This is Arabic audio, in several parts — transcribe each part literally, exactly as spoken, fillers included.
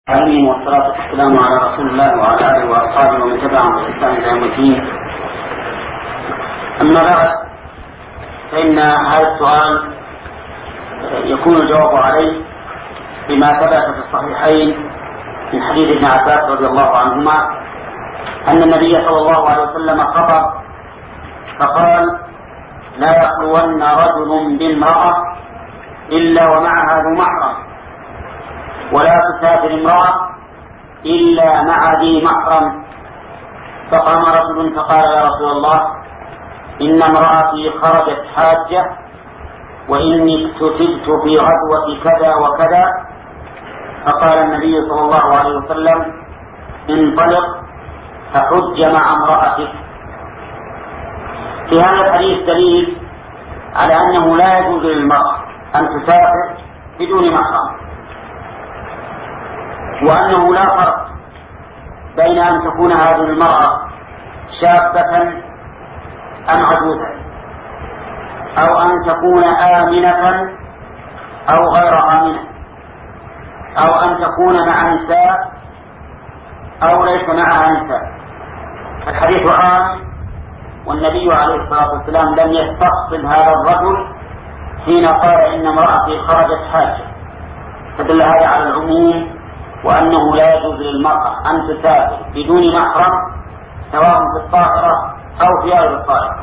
العالمين والصلاة والسلام على رسول الله وعلى آله وأصحابه ومن تبعهم بإحسان إلى يوم الدين. أما بعد، فإن هذا السؤال يكون الجواب عليه بما ثبت في الصحيحين من حديث ابن عباس رضي الله عنهما أن النبي صلى الله عليه وسلم خطب فقال: لا يخلون رجل بامرأة إلا ومعها ذو محرم، ولا تسافر امرأة إلا مع ذي محرم. فقام رجل فقال: يا رسول الله، إن امرأتي خرجت حاجة وإني اكتتبت في غزوة كذا وكذا. فقال النبي صلى الله عليه وسلم: انطلق فحج مع امرأتك. في هذا الحديث دليل على أنه لا يجوز للمرأة أن تسافر بدون محرم، وأنه لا فرق بين أن تكون هذه المرأة شابة أم عجوزة، أو أن تكون آمنة أو غير آمنة، أو أن تكون مع نساء أو ليس معها نساء. الحديث عام، والنبي عليه الصلاة والسلام لم يستفصل هذا الرجل حين قال إن امرأتي خرجت حاجة، فدل هذا على العموم، وأنه لا يجوز للمرأة أن تسافر بدون محرم سواء في الطائرة أو في غير الطائرة.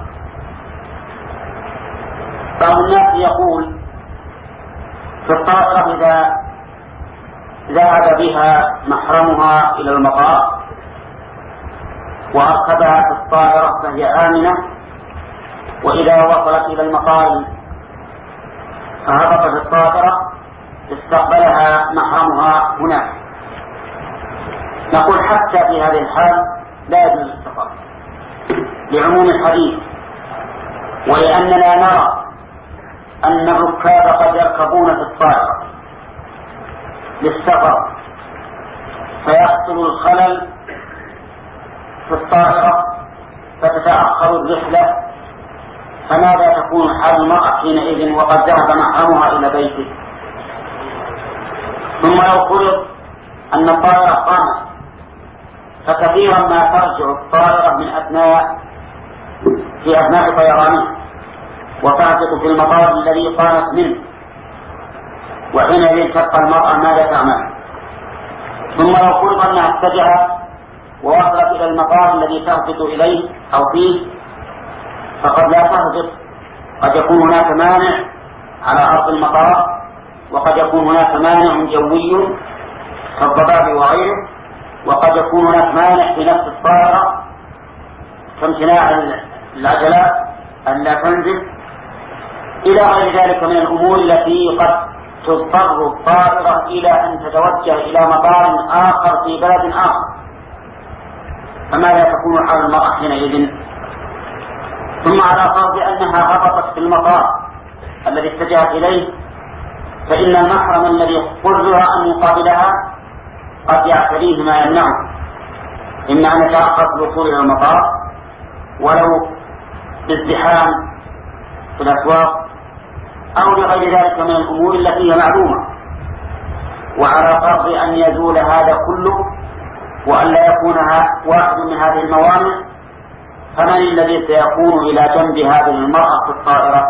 بعض الناس يقول في الطائرة إذا ذهب بها محرمها إلى المطار وأركبها في الطائرة فهي آمنة، وإذا وصلت إلى المطار فهبطت الطائرة استقبلها محرمها هناك. نقول حتى في هذه الحال لا يجوز السفر لعموم الحديث، ولأننا نرى أن الركاب قد يركبون في الطائرة للسفر فيحصل الخلل في الطائرة فتتأخر الرحلة، فماذا تكون حال المرأة حينئذ وقد ذهب محرمها إلى بيته؟ ثم لو فرض أن الطائرة قامت، فكثيرا ما ترجع الطائرة من أثناء في أثناء طيرانها وتهبط في المطار الذي قامت منه، وحينئذ تبقى المرأة ماذا تعمل؟ ثم لو فرض أنها اتجهت ووصلت إلى المطار الذي تهبط إليه أو فيه، فقد لا تهبط، قد يكون هناك مانع على أرض المطار، وقد يكون هناك مانع جوي كالضباب وغيره، وقد يكون هناك مانع في نفس الطائرة كامتناع العجلات أن لا تنزل، إلى غير ذلك من الأمور التي قد تضطر الطائرة إلى أن تتوجه إلى مطار آخر في بلد آخر، فماذا تكون حال المرأة حينئذ؟ ثم على فرض أنها هبطت في المطار الذي اتجهت إليه، فإن المحرم الذي قرر أن يقابلها قد يعتريه ما يمنعه، إما أن يتأخر في الوصول إلى المطار ولو بازدحام في الأسواق أو لغير ذلك من الأمور التي هي معلومة. وعلى فرض أن يزول هذا كله وأن لا يكون واحد من هذه الموانع، فمن الذي سيكون إلى جنب هذه المرأة في الطائرة؟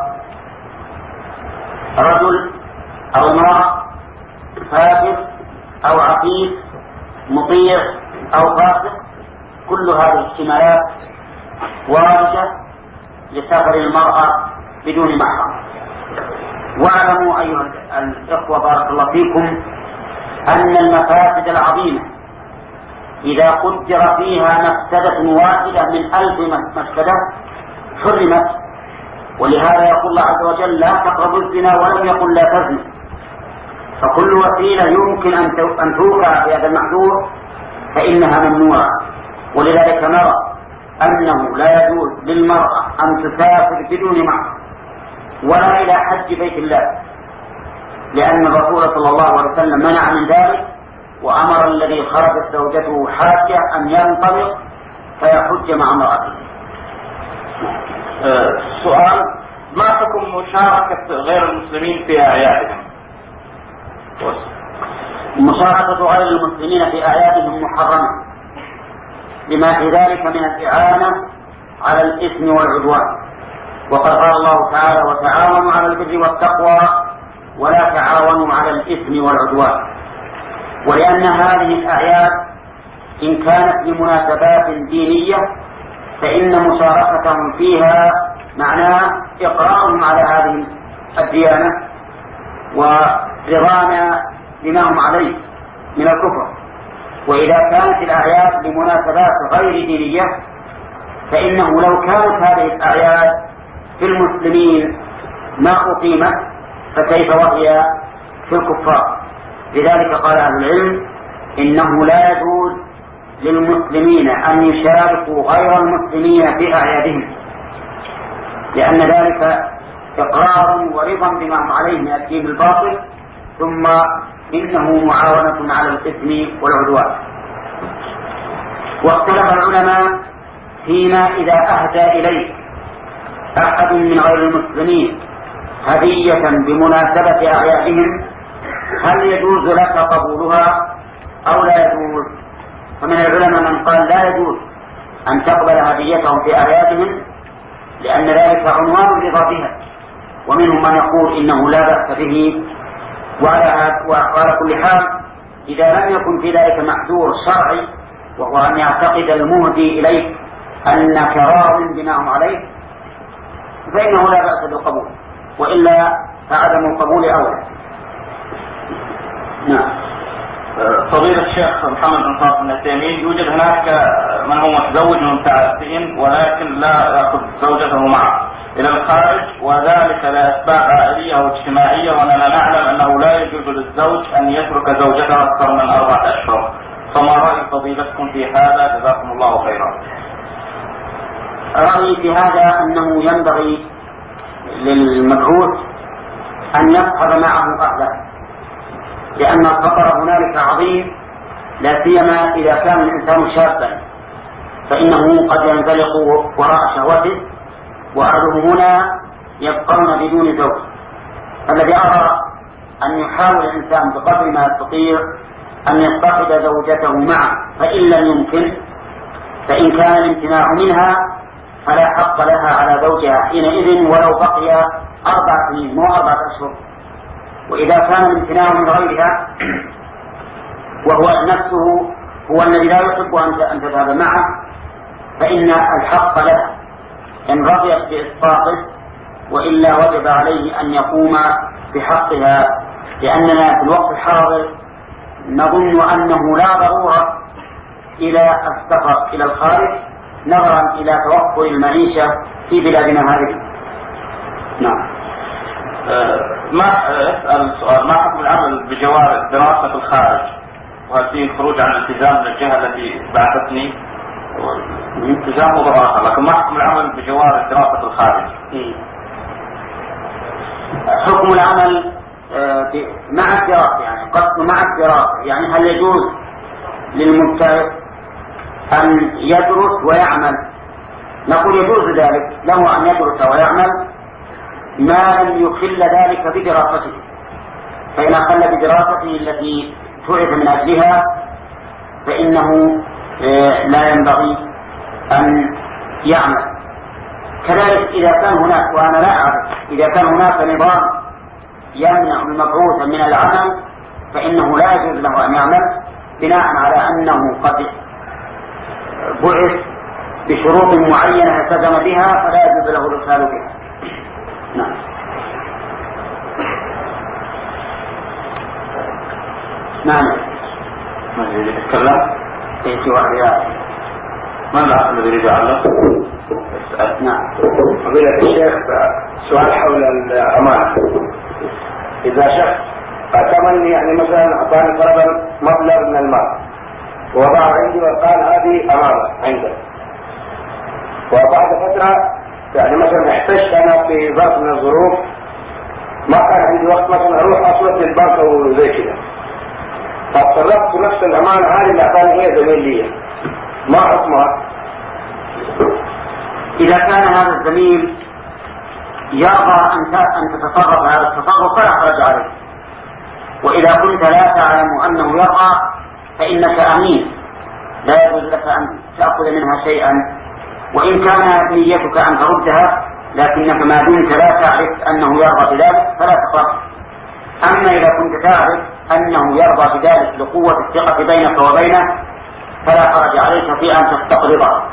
رجل أو امرأة، فاسق أو عفيف، مطيع أو فاسق، كل هذه الاحتمالات واردة لسفر المرأة بدون محرم. واعلموا أيها الإخوة بارك الله فيكم أن المفاسد العظيمة إذا قدر فيها مفسدة واحدة من ألف مفسدة حرمت، ولهذا يقول الله عز وجل: لا تقربوا الزنا، ولم يقل لا تزنوا. فكل وسيلة يمكن أن توقع في هذا المحذور فإنها ممنوعة. ولذلك نرى أنه لا يجوز للمرأة أن تسافر بدون محرم ولا إلى حج بيت الله، لأن الرسول صلى الله عليه وسلم منع من ذلك، وأمر الذي خرجت زوجته حاجة أن ينطلق فيحج مع امرأته. أه سؤال: ما حكم مشاركة غير المسلمين في أعيادهم؟ مشاركة غير المسلمين في أعيادهم محرمة لما في ذلك من الإعانة على الإثم والعدوان، وقد قال الله تعالى: وتعاونوا على البر والتقوى ولا تعاونوا على الإثم والعدوان. ولأن هذه الأعياد إن كانت لمناسبات دينية فإن مشاركتهم فيها معناه إقرارهم على هذه الديانة ورضانا بما هم عليه من الكفر. وإذا كانت الأعياد لمناسبات غير دينية فإنه لو كانت هذه الأعياد في المسلمين ما أقيمت فكيف وهي في الكفار. لذلك قال أهل العلم: إنه لا يجوز للمسلمين أن يشاركوا غير المسلمين في أعيادهم، لأن ذلك إقرار ورضا بما هم عليه من الدين الباطل، ثم إنه معاونة على الإثم والعدوان. واختلف العلماء فيما إذا أهدى إليك أحد من غير المسلمين هدية بمناسبة أعيادهم هل يجوز لك قبولها أو لا يجوز؟ فمن العلماء من قال لا يجوز أن تقبل هديتهم في أعيادهم لأن ذلك عنوان الرضا بها، ومنهم من يقول إنه لا بأس به. وعلى كل حال إذا لم يكن في ذلك محذور شرعي وهو أن يعتقد المهدي إليك أنك راض بما هم عليه فإنه لا بأس بالقبول، وإلا فعدم القبول أولى. نعم. فضيلة الشيخ محمد بن صالح العثيمين، يوجد هناك من هو متزوج من متعددين ولكن لا يأخذ زوجته معه إلى الخارج، وذلك لأسباب عائلية واجتماعية، وأننا نعلم أنه لا يجوز للزوج أن يترك زوجته أكثر من أربعة أشهر، فما رأي فضيلتكم في هذا؟ جزاكم الله خيرا. رأيي في هذا أنه ينبغي للمبعوث أن يصحب معه أهله، لأن الخطر هنالك عظيم، لا سيما إذا كان الإنسان شابا فإنه قد ينزلق وراء شهوته، وأهله هنا يبقون بدون زوج. الذي أرى أن يحاول الإنسان بقدر ما يستطيع أن يصطحب زوجته معه، فإن لم يمكن فإن كان الامتناع منها فلا حق لها على زوجها حينئذ ولو بقي أربع سنين مو أربعة أشهر. وإذا كان الامتناع من غيرها وهو نفسه هو الذي لا يحب أن تذهب معه فإن الحق لها إن رضيت بإسقاطه، وإلا وجب عليه أن يقوم بحقها، لأننا في الوقت الحاضر نظن أنه لا ضرورة إلى السفر إلى الخارج نظرا إلى توفر المعيشة في بلادنا هذه. نعم. أه ما أسأل سؤال: ما حكم العمل بجوار الدراسة في الخارج؟ وهل فيه خروج عن الالتزام من الجهة التي بعثتني؟ الالتزام ودراسة، لكن ما حكم العمل بجوار الدراسة في الخارج؟ حكم العمل مع الدراسة، يعني قصد مع الدراسة، يعني هل يجوز للمبتدئ أن يدرس ويعمل؟ نقول يجوز ذلك له أن يدرس ويعمل ما لم يخل ذلك بدراسته، فإن أخل بدراسته التي تعب من أجلها فإنه لا ينبغي أن يعمل. كذلك إذا كان هناك، وأنا لا أعرف، إذا كان هناك نظام يمنع المبعوث من العمل فإنه لا يجوز له أن يعمل بناء على أنه قد بعث بشروط معينة التزم بها فلا يجوز له الإرسال بها. نعم. نعم. من يريد يتكلم؟ في واحد. من لا الذي يريد يعلق؟ نعم. فضيلة الشيخ، سؤال حول الأمانة. إذا شخص أتمنى يعني مثلا أعطاني فرضا مبلغ من المال ووضعه عندي وقال هذه أمانة عندك، وبعد فترة يعني مثلا احتجت أنا في ظرف من الظروف ما كان عندي وقت مثلا أروح أصرف للبنك أو زي كده، فاتصرفت نفس الأمانة هذه اللي أعطاني هي زميل لي، ما حكمها؟ إذا كان هذا الزميل يرضى أن تتصرف هذا التصرف فلا حرج عليه، وإذا كنت لا تعلم أنه يرضى فإنك أمين، لا يجوز لك أن تأخذ منها شيئا، وإن كان نيتك أن تردها، لكنك ما دمت لا تعرف أنه يرضى بذلك فلا تقرأ. أما إذا كنت تعرف أنه يرضى بذلك لقوة الثقة بينك وبينه فلا حرج عليك في أن تستقرضه.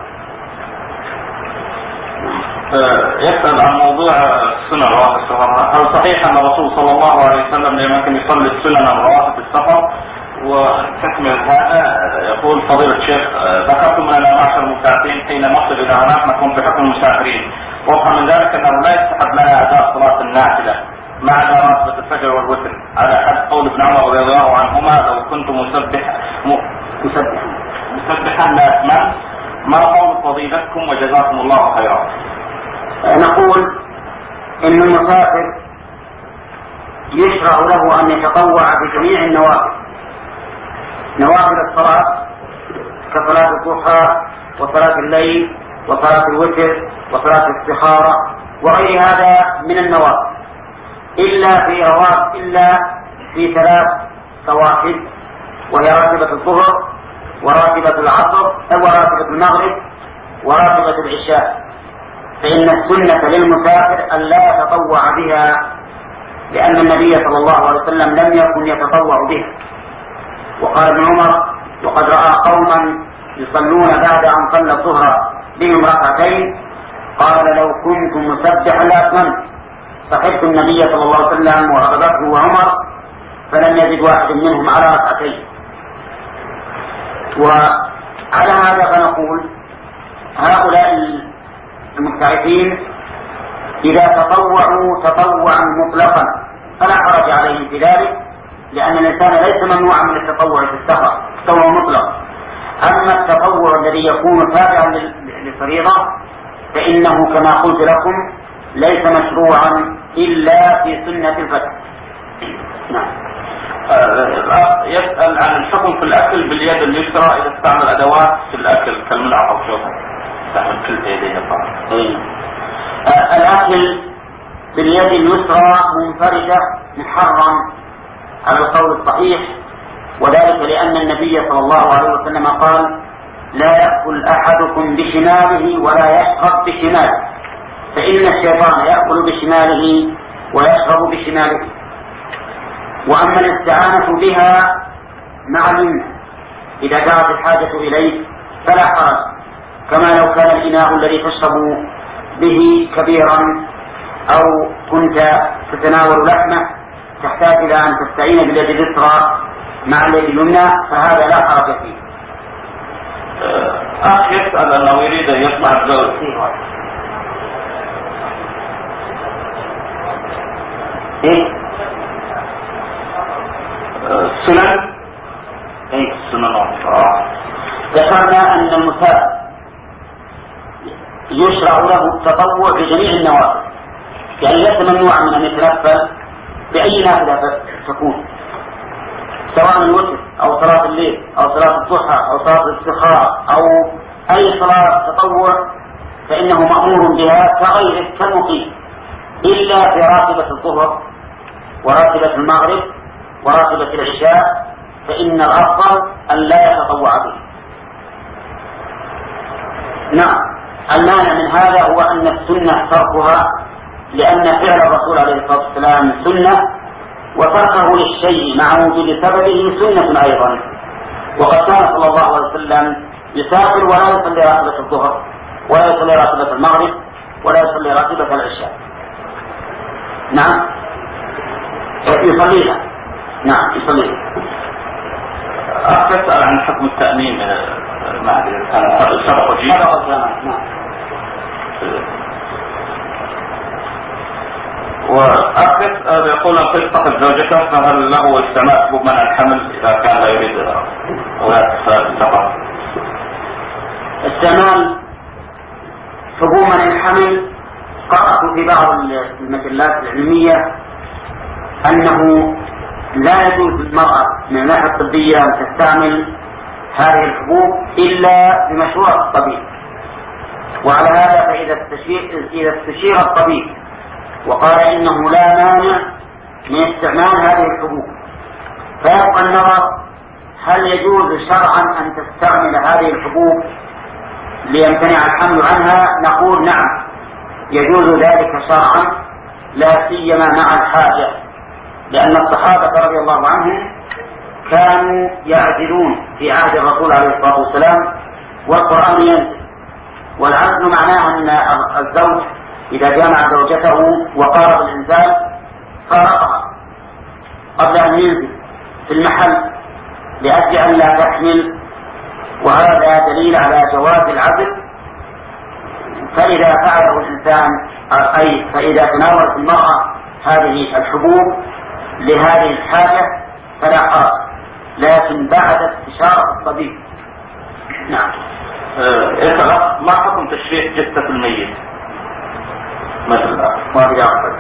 يسأل عن موضوع السنن رواتب السفر. هل صحيح أن الرسول صلى الله عليه وسلم لما كان يصلي السنن رواتب السفر؟ وتكمل هذا يقول فضيلة الشيخ ذكرتم أننا معشر المسافرين حين نصل إلى هناك نكون بحكم المسافرين، وفهم من ذلك أنه لا يستحب لنا أداء صلاة النافلة مع راتبة الفجر والوتر على حد قول ابن عمر رضي الله عنهما لو كنت مسبحا مسبحا مسبحا لأتمم. ما قول فضيلتكم وجزاكم الله خيرا؟ نقول إن المسافر يشرع له أن يتطوع بجميع النوافل، نوافل الصلاة كصلاة الضحى وصلاة الليل وصلاة الوتر وصلاة الاستخارة وغير هذا من النوافل، إلا في رواتب إلا في ثلاث رواتب، وهي راتبة الظهر وراتبة العصر وراتبة المغرب وراتبة العشاء، فإن السنة للمسافر أن لا يتطوع بها، لأن النبي صلى الله عليه وسلم لم يكن يتطوع بها. وقال ابن عمر وقد رأى قوما يصلون بعد أن صلى الظهر بهم ركعتين قال لو كنت مسبحا لأتممت، صحبت النبي صلى الله عليه وسلم وأبو بكر وعمر فلم يزد واحد منهم على ركعتين. وعلى هذا فنقول هؤلاء المبتعثين إذا تطوعوا تطوعا مطلقا فلا حرج عليهم في ذلك، لأن الإنسان ليس ممنوعا من التطوع في السفر، تطوع مطلق. أما التطوع الذي يكون تابعا للفريضة فإنه كما قلت لكم ليس مشروعا إلا في سنة الفتح. نعم. يسأل عن الحكم في الأكل باليد اليسرى إذا استعمل أدوات في الأكل كالملعقة والشوكة، استعمل كل يديه طبعا. آه الأكل باليد اليسرى منفردة محرم على القول الصحيح، وذلك لأن النبي صلى الله عليه وسلم قال لا يأكل أحدكم بشماله ولا يشرب بشماله، فإن الشيطان يأكل بشماله ويشرب بشماله. وأما الاستعانة بها مع اليمنى إذا دعت الحاجة إليه فلا حرج، كما لو كان الإناء الذي تشرب به كبيرا أو كنت تتناول لحمه تحتاج إلى أن تستعين باليد اليسرى مع اليد اليمنى فهذا لا حرج فيه. أخ يسأل أنه يريد أن يصنع الزوج إيه؟ السنن أي السنن ذكرنا أن المسافر يشرع له التطوع بجميع النوافل، يعني ليس ممنوعا من أن يتنفل بأي نافلة تكون، سواء الوتر أو صلاة الليل أو صلاة الضحى أو صلاة الاستخارة أو أي صلاة تطوع فإنه مأمور بها كغيره كالمقيم، إلا في راتبة الظهر وراتبة المغرب وراتبة العشاء فإن الأفضل أن لا يتطوع به. نعم. المانع من هذا هو أن السنة تركها، لأن فعل الرسول عليه الصلاة والسلام سنة، وتركه للشيء مع وجود سببه سنة أيضا. وقد كان صلى الله عليه وسلم يسافر ولا يصلي راتبة الظهر ولا يصلي راتبة المغرب ولا يصلي راتبة العشاء. نعم يصليها. نعم يصليها. أسأل عن حكم التأمين مع السبق وجيه. نعم. وأخذ يقول أن تلتقط زوجته فهل له استعمال حبوب منع الحمل إذا كان لا يريد أولاد السفر؟ استعمال حبوب منع الحمل قرأت في بعض المجلات العلمية أنه لا يجوز للمرأة من الناحية الطبية أن تستعمل هذه الحبوب إلا بمشورة الطبيب. وعلى هذا فإذا استشير, إذا استشير الطبيب وقال إنه لا مانع من استعمال هذه الحبوب فيبقى النظر هل يجوز شرعا أن تستعمل هذه الحبوب ليمتنع الحمل عنها؟ نقول نعم يجوز ذلك شرعا، لا سيما مع الحاجة، لأن الصحابة رضي الله عنهم كانوا يعزلون في عهد الرسول عليه الصلاة والسلام والقرآن ينزل، والعزل معناه أن الزوج إذا جامع زوجته وقارب الإنزال فارقها قبل أن ينزل في المحل لأجل أن لا تحمل، وهذا دليل على جواز العزل. فإذا فعله الإنسان أي فإذا تناولت المرأة هذه الحبوب لهذه الحاجة فلا حرج، لكن بعد استشارة الطبيب. نعم. أه ما حكم تشريح جثة الميت مثلا؟ ما في أفضل.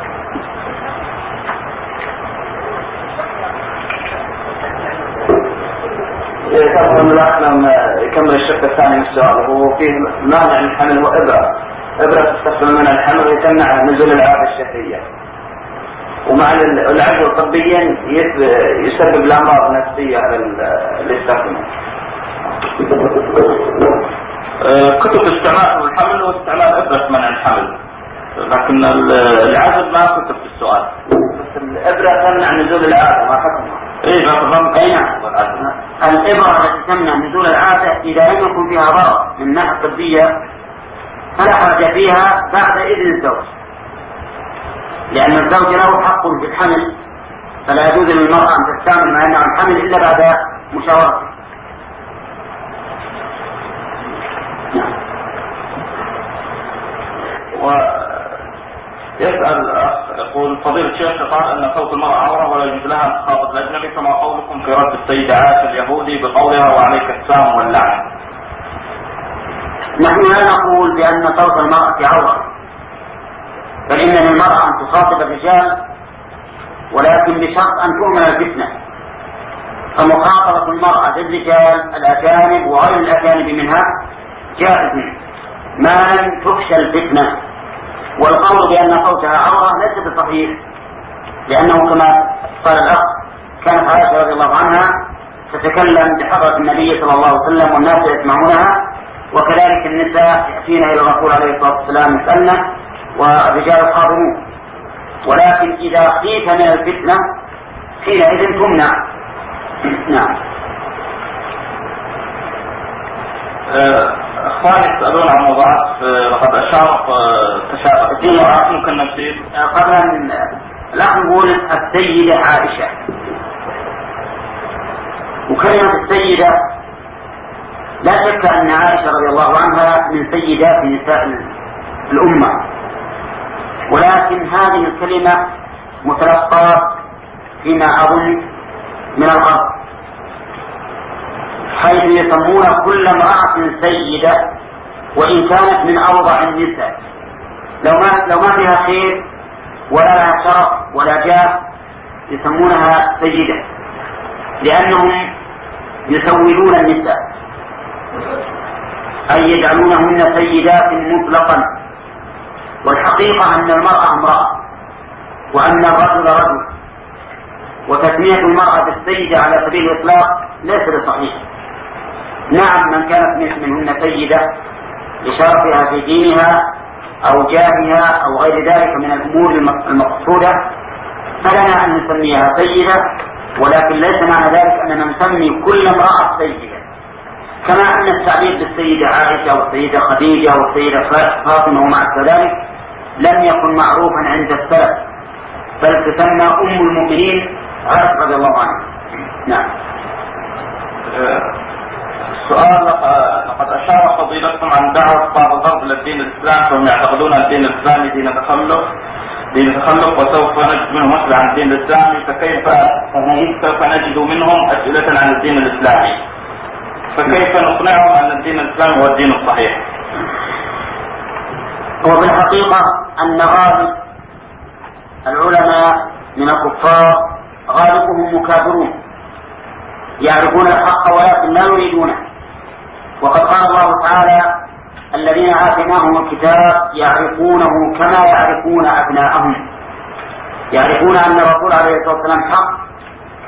تفهم الأخ لما يكمل الشق الثاني من السؤال، وهو فيه مانع من حمل وإبرة، إبرة تستخدم من الحمل وتمنع نزول العادة الشهرية، ومع العزل طبيا يسبب الأمراض النفسية على اللي يستخدمه. كتب استعمال الحمل واستعمال إبرة منع الحمل، لكن العزل ما كتب في السؤال. بس الإبرة تمنع نزول العادة ما حكمها. ايه بقى أي نعم. الإبرة التي تمنع نزول العادة إذا لم يكن فيها ضرر من الناحية الطبية فلا حرج فيها بعد إذن الزوج، لأن الزوج له حق في الحمل، فلا يجوز للمرأة أن تستعمل ما يمنع الحمل إلا بعد مشاورته. يسأل الأخ يقول فضيلة الشيخ قال أن صوت المرأة عورة ولا يجوز لها أن تخاطب الأجنبي، كما قولكم في رد السيدة عائشة اليهودي بقولها وعليك السلام واللعن. نحن لا نقول بأن صوت المرأة عورة، بل إن المرأة أن تخاطب الرجال، ولكن بشرط أن تؤمن الفتنة. فمخاطبة المرأة للرجال الأجانب وغير الأجانب منها جائز ما لم تخشى الفتنة. والقول بأن صوتها عورة ليس بصحيح، لأنه كما قال الأخ كانت عائشة رضي الله عنها تتكلم بحضرة النبي صلى الله عليه وسلم والناس يسمعونها، وكذلك النساء يأتين إلى الرسول عليه الصلاة والسلام يسألن والرجال حاضرون، ولكن إذا خيف من الفتنة حينئذ تمنع. نعم. اخواني يسألون عن موضوعات لقد اشار تشابه في موضوعات ممكن نفسي قبل ان لا نقول السيدة عائشة، وكلمة السيدة لا شك ان عائشة رضي الله عنها من سيدات نساء الامة، ولكن هذه الكلمة متلقاة فيما اظن من الغرب، حيث يسمون كل امرأة سيدة وإن كانت من أوضع النساء، لو ما لو ما فيها خير ولا لها شرف ولا جاه يسمونها سيدة، لأنهم يسولون النساء أي يجعلونهن سيدات مطلقا، والحقيقة أن المرأة امرأة وأن الرجل رجل، وتسمية المرأة بالسيدة على سبيل الإطلاق ليس بصحيح. نعم من كانت منهن سيدة لشرفها في دينها أو جاهها أو غير ذلك من الأمور المقصودة فلنا أن نسميها سيدة، ولكن ليس معنى ذلك أننا نسمي كل امرأة سيدة، كما أن التعبير بالسيدة عائشة والسيدة خديجة والسيدة فاطمة ومع ذلك لم يكن معروفا عند السلف، بل تسمى أم المؤمنين عائشة رضي الله عنها. نعم. سؤال لقد أشار فضيلتكم عن دعوة بعض الغرب للدين الإسلامي، فهم يعتقدون الدين الإسلامي دين تخلف دين تخلف وسوف نجد منهم أسئلة عن الدين الإسلامي، فكيف سوف نجد منهم أسئلة عن الدين الإسلامي، فكيف نقنعهم أن الدين الإسلامي هو الدين الصحيح؟ هو بالحقيقة أن غالب العلماء من الكفار غالبهم مكابرون يعرفون الحق ولكن لا يريدونه، وقد قال الله تعالى الذين آتيناهم الكتاب يعرفونه كما يعرفون أبناءهم، يعرفون أن الرسول عليه الصلاة والسلام حق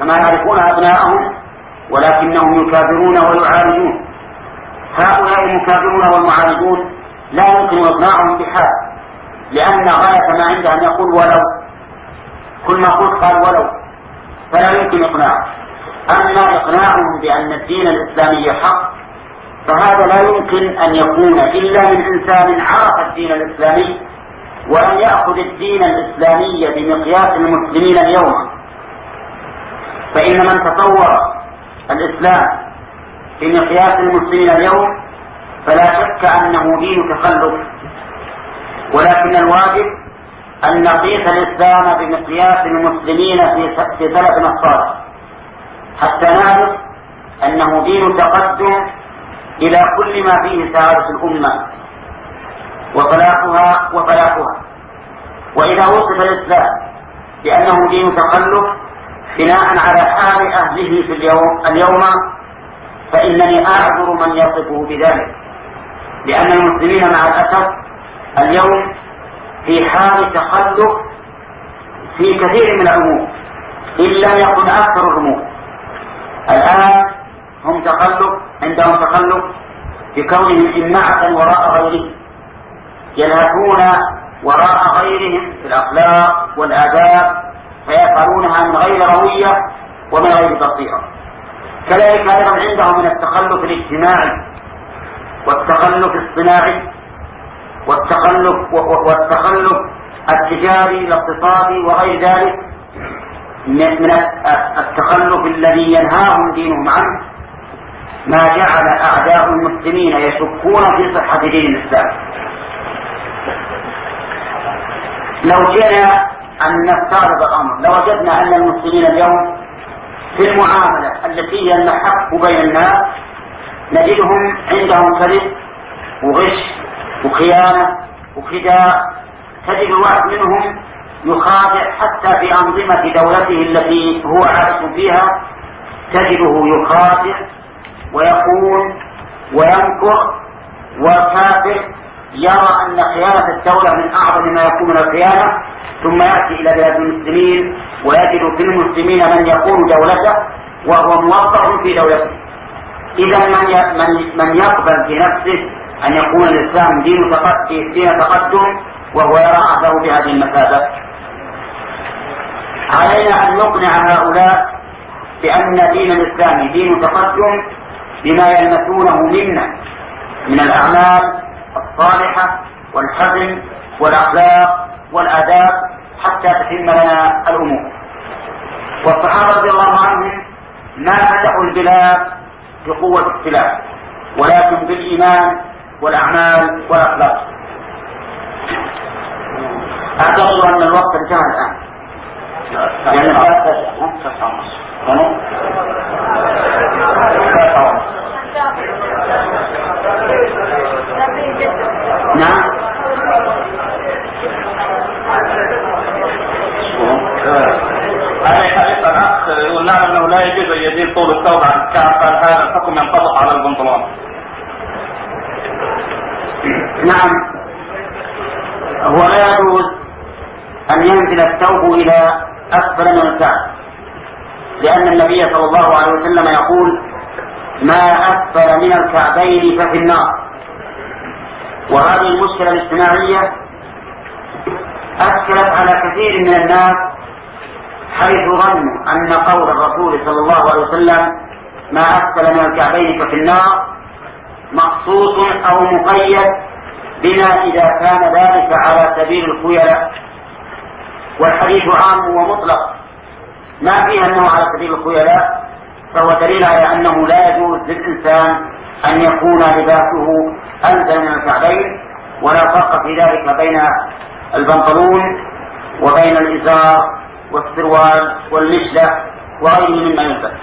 كما يعرفون أبناءهم ولكنهم يكابرون ويعالجون. هؤلاء المكابرون والمعالجون لا يمكن إقناعهم بحال، لأن غاية ما عنده أن يقول ولو، كل ما قلت قال ولو، فلا يمكن إقناعه. أما إقناعهم بأن الدين الإسلامي حق فهذا لا يمكن أن يكون إلا من إنسان عرف الدين الإسلامي ولم يأخذ الدين الإسلامي بمقياس المسلمين اليوم. فإن من تصور الإسلام بمقياس المسلمين اليوم فلا شك أنه دين تخلف، ولكن الواجب أن نقيس الإسلام بمقياس المسلمين في سلفنا الصالح حتى نعرف أنه دين تقدم إلى كل ما فيه سعادة الأمة وفلاحها وفلاحها. وإذا وصف الإسلام بأنه دين تخلف بناء على حال أهله في اليوم, اليوم فإنني أعذر من يصفه بذلك، لأن المسلمين مع الأسف اليوم في حال تخلف في كثير من الأمور إن لم يكن أكثر الأمور. الآن هم تخلف، عندهم تخلف بكونهم إمعة وراء غيرهم، يلهثون وراء غيرهم في الأخلاق والآداب فيفعلونها من غير روية ومن غير بصيرة. كذلك أيضا عندهم من التخلف الاجتماعي والتخلف الصناعي والتخلف والتخلف التجاري الاقتصادي وغير ذلك من التخلف الذي ينهاهم دينهم عنه، ما جعل أعداء المسلمين يشكون في صحة دين الإسلام. لو جئنا أن نفترض الأمر لوجدنا أن المسلمين اليوم في المعاملة التي هي المحك بين الناس نجدهم عندهم كذب وغش وخيانة وخداع. تجد الواحد منهم يخادع حتى في أنظمة دولته التي هو عايش فيها، تجده يخادع ويخون وينكر والكافر يرى أن خيانة الدولة من أعظم ما يكون من الخيانة، ثم يأتي إلى بلاد المسلمين ويجد في المسلمين من يكون دولته وهو موظف في دولته. إذا من من يقبل في نفسه أن يكون الإسلام دين دين تقدم وهو يرى أهله بهذه المثابة؟ علينا أن نقنع هؤلاء بأن دين الإسلام دين تقدم بما يلمسونه منا من الأعمال الصالحة والحزم والأخلاق والآداب حتى تتم لنا الأمور. والصحابة رضي الله عنهم ما فتحوا البلاد بقوة السلاح ولكن بالإيمان والأعمال والأخلاق. أعتقد أن الوقت انتهى الآن. يعني نعم. على حديث الأخ يقول نعلم أنه لا يجوز أن يزيد طول الثوب عن الكعب، قال هذا الحكم ينطبق على البنطلون. نعم، هو لا يجوز أن ينزل الثوب إلى أسفل من الكعب، لأن النبي صلى الله عليه وسلم يقول ما أسفل من الكعبين ففي النار. وهذه المشكلة الاجتماعية أشكلت على كثير من الناس حيث ظنوا أن قول الرسول صلى الله عليه وسلم ما أسفل من الكعبين ففي النار مخصوص أو مقيد بما إذا كان ذلك على سبيل الخيلاء، والحديث عام ومطلق ما فيه أنه على سبيل الخيلاء، فهو دليل على أنه لا يجوز للإنسان أن يكون لباسه أنزل من الكعبين، ولا فرق في ذلك بين البنطلون وبين الإزار والسروال والمشلة وغيره مما يلبس.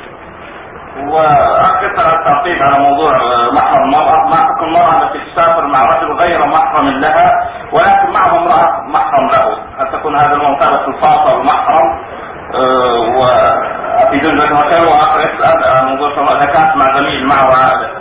وأكثر التعقيب على موضوع محرم المرأة، ما حكم المرأة التي تسافر مع رجل غير محرم لها ولكن معه امرأة محرم له؟ هل تكون هذا المنطقة الفاصل المحرم؟ أه وأفيدون ذلك. وآخر يسأل موضوع إذا كانت مع زميل معه عائلة.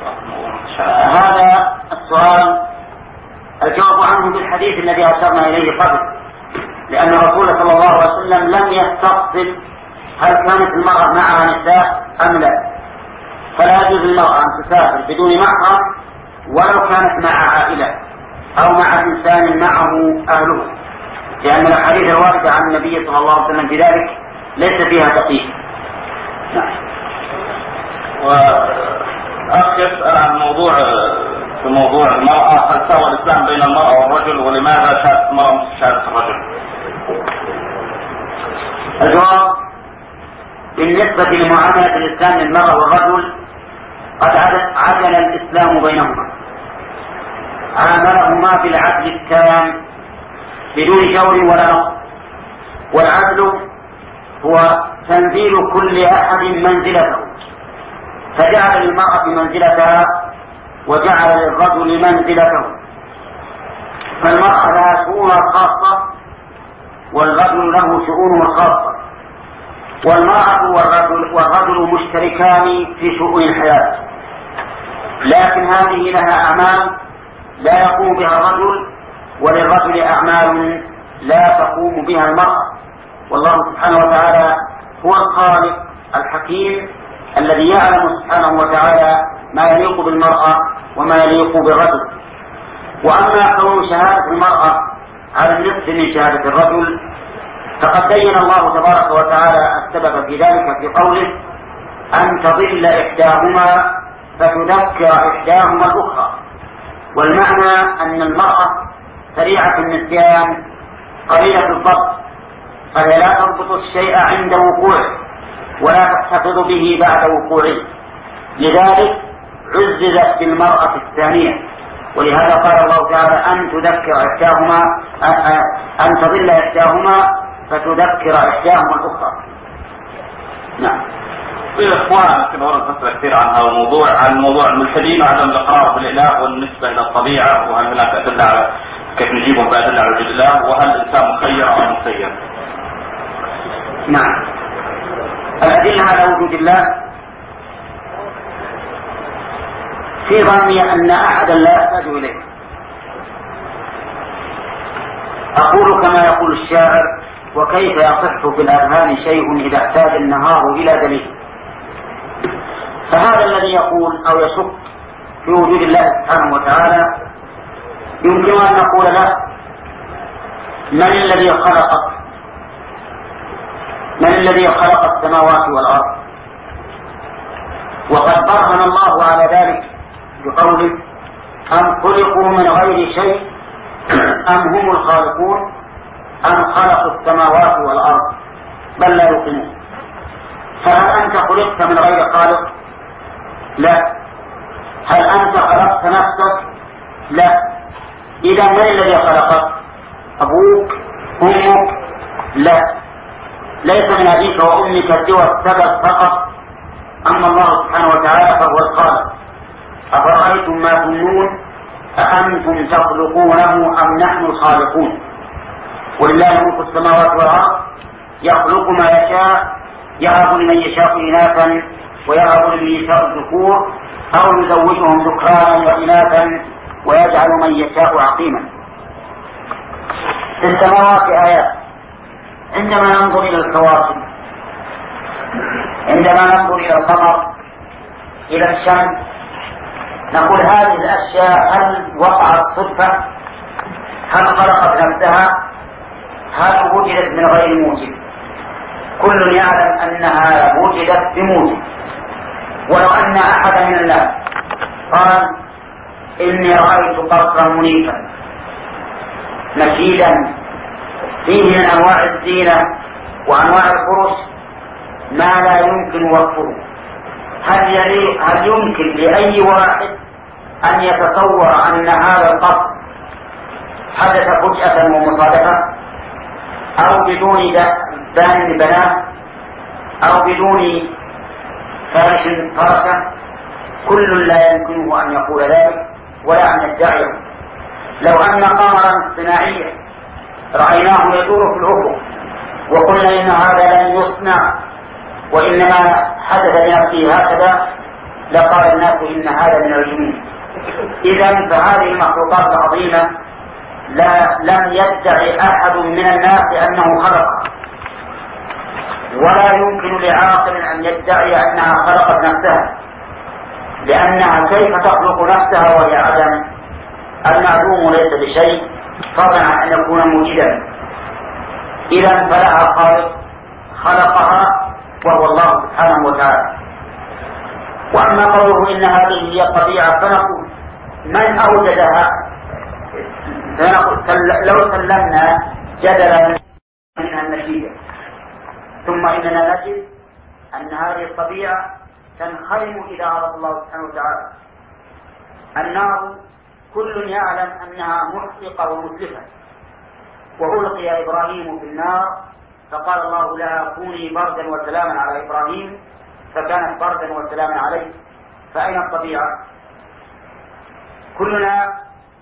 هذا السؤال الجواب عنه بالحديث الذي أشرنا إليه قبل، لأن الرسول صلى الله عليه وسلم لم يستقصد هل كانت المرأة معها نساء أم لا؟ فلا يجوز للمرأة أن تسافر بدون محرم ولو كانت مع عائلة أو مع إنسان معه أهله، لأن الحديث الواردة عن النبي صلى الله عليه وسلم بذلك ليس فيها تقييد. نعم. وأخ يسأل عن موضوع في موضوع المرأة، هل سوى الإسلام بين المرأة والرجل، ولماذا شهادة المرأة مثل شهادة الرجل؟ الجواب: بالنسبة لمعاملة الإسلام للمرأة والرجل قد عدل الإسلام بينهما، عاملهما بالعدل التام بدون جور ولا نقص. والعدل هو تنزيل كل أحد منزلته، فجعل للمرأة منزلتها وجعل للرجل منزلته، فالمرأة لها شؤونها الخاصة والرجل له شؤونه الخاصة، والمرأة والرجل, والرجل مشتركان في شؤون الحياة، لكن هذه لها أعمال لا يقوم بها الرجل، وللرجل أعمال لا تقوم بها المرأة. والله سبحانه وتعالى هو الخالق الحكيم الذي يعلم سبحانه وتعالى ما يليق بالمرأة وما يليق بالرجل. وأما كون شهادة المرأة على النصف من شهادة الرجل فقد بين الله تبارك وتعالى السبب في ذلك في قوله: أن تضل إحداهما فتذكر إحداهما الأخرى. والمعنى أن المرأة سريعة النسيان قليلة الضبط، فهي لا تضبط الشيء عند وقوعه ولا تحتفظ به بعد وقوعه، لذلك عززت بالمرأة الثانية. ولهذا قال الله تعالى: أن تذكر إحداهما أن تضل إحداهما فتذكر إحداهما الأخرى. نعم. في إخوان كنا ورد فترة كثير عن هذا الموضوع، عن موضوع الملحدين وعدم الإقرار بالإله والنسبة إلى الطبيعة، وهل هناك أدلة على كيف نجيبهم بأدلة على وجود الله، وهل الإنسان مخير أو مسير؟ نعم. الأدلة على وجود الله في ظني أن أحدا لا يحتاج إليه. أقول كما يقول الشاعر: وكيف يصح في الأذهان شيء إذا احتاج النهار إلى دليل. فهذا الذي يقول أو يشك في وجود الله سبحانه وتعالى يمكن أن نقول له: من الذي خلقك؟ من الذي خلق السماوات والأرض؟ وقد برهن الله على ذلك بقوله: أم خلقوا من غير شيء أم هم الخالقون أم خلقوا السماوات والأرض بل لا يوقنون. فهل أنت خلقت من غير خالق؟ لا. هل أنت خلقت نفسك؟ لا. إذا من الذي خلقك؟ أبوك؟ أمك؟ لا، ليس من أبيك وأمك سوى السبب فقط، أما الله سبحانه وتعالى فهو الخالق. أفرأيتم ما تمنون أأنتم تخلقونه أم نحن الخالقون؟ ولله ملك السماوات والأرض يخلق ما يشاء، يهب لمن يشاء إناثا ويهب لمن يشاء الذكور أو يزوجهم ذكرانا وإناثا ويجعل من يشاء عقيما. في السماوات آيات. عندما ننظر إلى الكواكب، عندما ننظر إلى القمر، إلى الشمس، نقول هذه الأشياء هل وقعت صدفة؟ هل خلقت نفسها؟ هل وجدت من غير موجب؟ كل يعلم أنها وجدت بموجب. ولو أن أحدا من الناس قال: إني رأيت قصرا منيفا مشيدا فيه من أنواع الزينة وأنواع الفرش ما لا يمكن وصفه، هل, هل يمكن لأي واحد أن يتصور أن هذا القصر حدث فجأة ومصادفة، أو بدون بان بناه، أو بدون فارش فرشه؟ كل لا يمكنه أن يقول ذلك ولا أن يدعيه. لو أن قمرا صناعيا رأيناه يدور في الأفق وقلنا إن هذا لن يصنع وإنما حدث لنفسه هكذا، لقال الناس إن هذا من الجنون. إذن فهذه المخلوقات العظيمة لا لم يدعي أحد من الناس أنه خلقها، ولا يمكن لعاقل أن يدعي أنها خلقت نفسها، لأنها كيف تخلق نفسها وهي عدم؟ المعلوم ليس بشيء فضلا عن أن يكون موجودا. إذا فلها خالق خلقها وهو الله سبحانه وتعالى. وأما قوله إن هذه هي الطبيعة فنقول من أوجدها؟ لو سلمنا جدلا منها النتيجة، ثم إننا نجد أن هذه الطبيعة تنخرم إذا أراد الله سبحانه وتعالى. النار كل يعلم أنها محرقة ومتلفة، وألقي إبراهيم في النار فقال الله لها كوني بردا وسلاما على إبراهيم، فكانت بردا وسلاما عليه. فأين الطبيعة؟ كلنا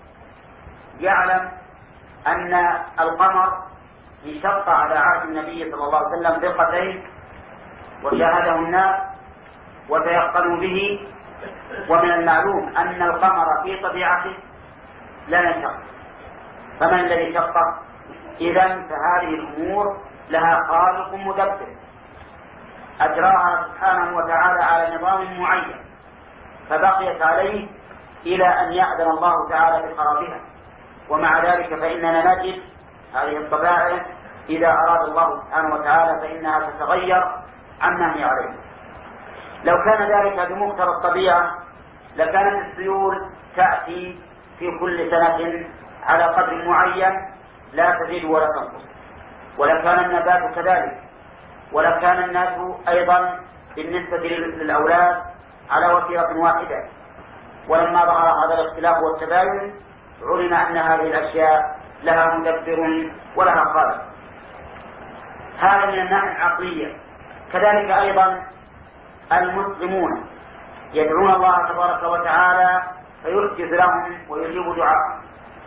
يعلم أن القمر انشق على عهد النبي صلى الله عليه وسلم فرقتين وشاهده الناس وتيقنوا به، ومن المعلوم أن القمر في طبيعته لا ينشق، فمن الذي شقه؟ إذن فهذه الأمور لها خالق مدبر أجراها سبحانه وتعالى على نظام معين، فبقيت عليه إلى أن يأذن الله تعالى بخرابها. ومع ذلك فإننا نجد هذه الطبائع إذا أراد الله سبحانه وتعالى فإنها تتغير عما هي عليه. لو كان ذلك بمقتضى الطبيعة لكانت السيول تأتي في كل سنة على قدر معين لا تزيد ولا تنقص، ولكان النبات كذلك، ولكان الناس أيضا بالنسبة للأولاد على وتيرة واحدة. ولما ظهر هذا الاختلاف والتباين علم أن هذه الأشياء لها مدبر ولها خالق. هذا من الناحية العقلية. كذلك أيضا المسلمون يدعون الله تبارك وتعالى فيحجز لهم ويجيب دعاءهم.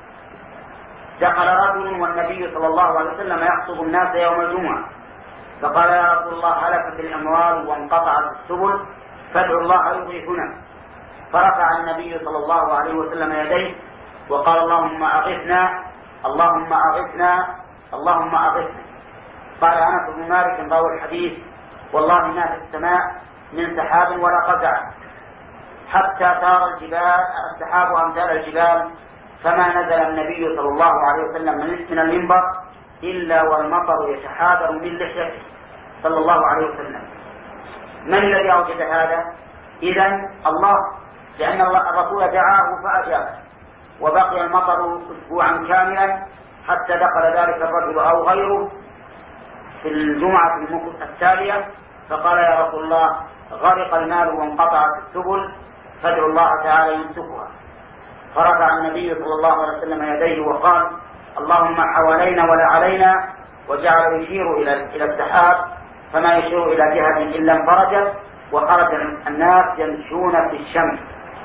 دخل رجل والنبي صلى الله عليه وسلم يخطب الناس يوم الجمعة فقال يا رسول الله هلكت الأموال وانقطعت السبل فادعوا الله يغيثنا. فرفع النبي صلى الله عليه وسلم يديه وقال اللهم أغثنا اللهم أغثنا اللهم أغثنا. قال أنس بن مالك راوي الحديث والله ما في السماء من سحاب ولا قزع حتى صار الجبال السحاب أمثال الجبال، فما نزل النبي صلى الله عليه وسلم من المنبر إلا والمطر يتحاذر من لحيته صلى الله عليه وسلم. من الذي أوجد هذا؟ إذن الله، لأن الرسول دعاه فأجابه، وبقي المطر أسبوعا كاملا حتى دخل ذلك الرجل أو غيره في الجمعة التالية فقال يا رسول الله غرق المال وانقطعت السبل فادعوا الله تعالى يمسكها. فرفع النبي صلى الله عليه وسلم يديه وقال اللهم حوالينا ولا علينا، وجعل يشير إلى إلى السحاب فما يشير إلى جهة إلا انفرجت وخرج الناس يمشون في الشمس.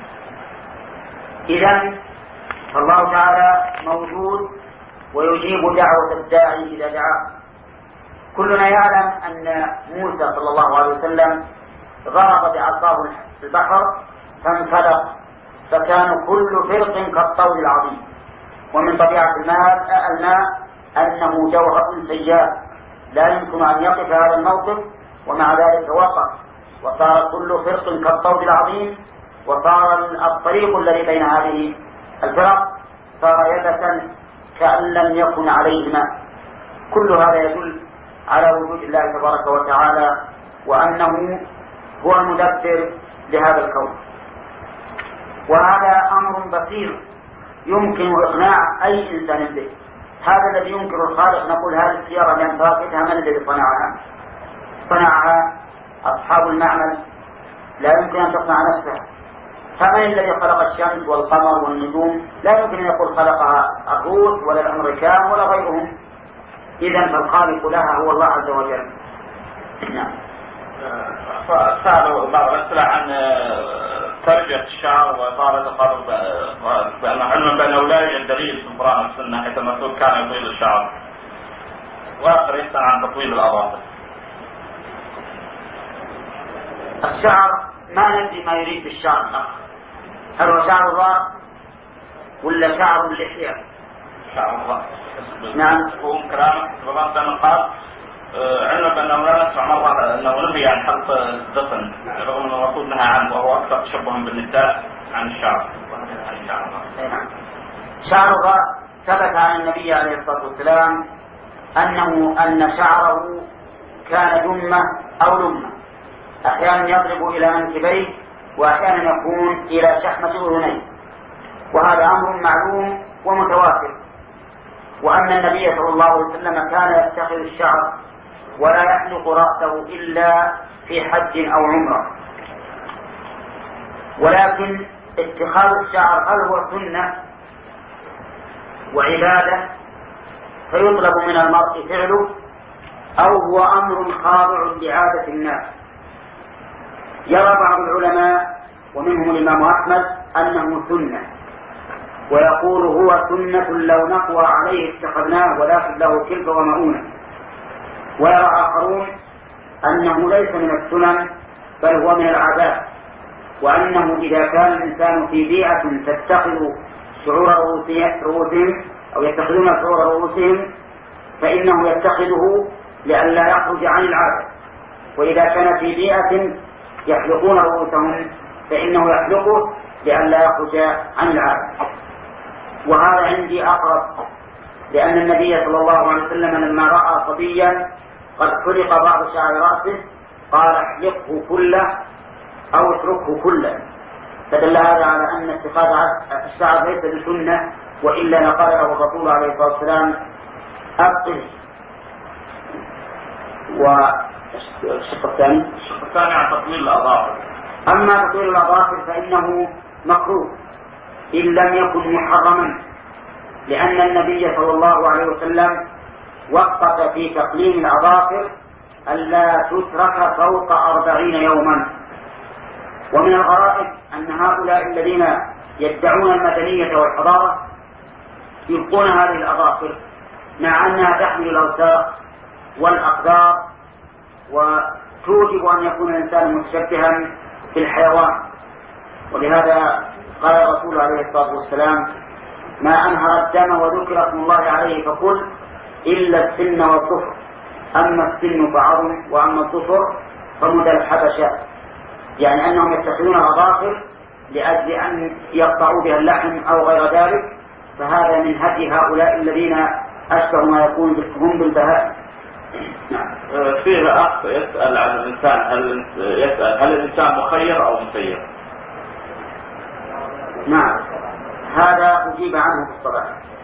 إذن فالله تعالى موجود ويجيب دعوة الداعي إذا دعاه. كلنا يعلم أن موسى صلى الله عليه وسلم ضرب بعصاه البحر فانفلق فكان كل فرق كالطول العظيم. ومن طبيعة الماء الماء أنه جوهر سيال لا يمكن أن يقف هذا الموقف، ومع ذلك وقف وصار كل فرق كالطول العظيم، وصار الطريق الذي بين هذه الفرق صار يبسا كأن لم يكن عليه ماء. كل هذا يدل على وجود الله تبارك وتعالى وأنه هو المدبر لهذا الكون. وهذا أمر بسيط يمكن إقناع أي إنسان به. هذا الذي ينكر الخالق نقول هذه السيارة لأن فاقدها من الذي صنعها؟ صنعها أصحاب المعمل، لا يمكن أن تصنع نفسها. فمن الذي خلق الشمس والقمر والنجوم؟ لا يمكن أن يقول خلقها الروس ولا الأمريكان ولا غيرهم. إذن فالخالق لها هو الله عز وجل. نعم. سألوا بعض الأسئلة عن ترجة الشعر وإطالة القرب، بأن علما بأنه لا يوجد دليل في القرآن والسنة حيث المسؤول كان يطيل الشعر، وآخر يسأل عن تطويل الأظافر. الشعر ما ندري ما يريد بالشعر الآخر، هل هو شعر الرأس ولا شعر اللحية؟ شعر الرأس. نعم. هو كلامه ببعض النقاط علما أنه لا نسمع مرة أنه نهي عن حلق الذقن رغم أن الرسول نهى عنه وهو أكثر تشبها بالنساء عن الشعر. شعر الرأس ثبت عن النبي عليه الصلاة والسلام أنه أن شعره كان جمة أو لمة، أحيانا يضرب إلى منكبيه وأحيانا يكون إلى شحمة أذنيه، وهذا أمر معلوم ومتواتر. وأن النبي صلى الله عليه وسلم كان يتخذ الشعر ولا يحلق رأسه إلا في حج أو عمرة. ولكن اتخاذ الشعر هل هو سنة وعبادة فيطلب من المرء فعله، أو هو أمر خاضع لعادة الناس؟ يرى بعض العلماء ومنهم الإمام أحمد أنه سنة، ويقول هو سنة لو نقوى عليه اتخذناه ولكن له كلفة ومؤونة. ويرى آخرون أنه ليس من السنن بل هو من العادات، وأنه إذا كان الإنسان في بيئة تتخذ شعور رؤوسهم أو يتخذون شعور رؤوسهم فإنه يتخذه لئلا يخرج عن العادة، وإذا كان في بيئة يحلقون رؤوسهم فإنه يحلقه لئلا يخرج عن العادة. وهذا عندي أقرب، لأن النبي صلى الله عليه وسلم لما رأى صبيا قد حلق بعض شعر رأسه قال احلقه كله أو اتركه كله، فدل هذا على أن اتخاذ الشعر ليس بسنة، وإلا لقال له الرسول عليه الصلاة والسلام أبطل. والشق الثاني الشق الثاني عن تطويل الأظافر. أما تطويل الأظافر فإنه مكروه إن لم يكن محرما، لأن النبي صلى الله عليه وسلم وقف في تقليم الأظافر ألا تترك فوق أربعين يوما. ومن الغرائب أن هؤلاء الذين يدعون المدنية والحضارة يلقون هذه الأظافر مع أنها تحمل الأوساخ والأقدار وتوجب أن يكون الإنسان متشبها بالحيوان. ولهذا قال الرسول عليه الصلاة والسلام ما أنهر الدم وذكر اسم الله عليه فقل إلا السن والظفر، أما السن فعظم وأما الظفر فمدى الحبشة، يعني أنهم يتخذون أظافر لأجل أن يقطعوا بها اللحم أو غير ذلك، فهذا من هدي هؤلاء الذين أشبه ما يكون هم بالبهائم. فيه أخ يسأل عن الإنسان هل يسأل هل الإنسان مخير أو مسير؟ نعم، هذا أجيب عنه في الصلاة.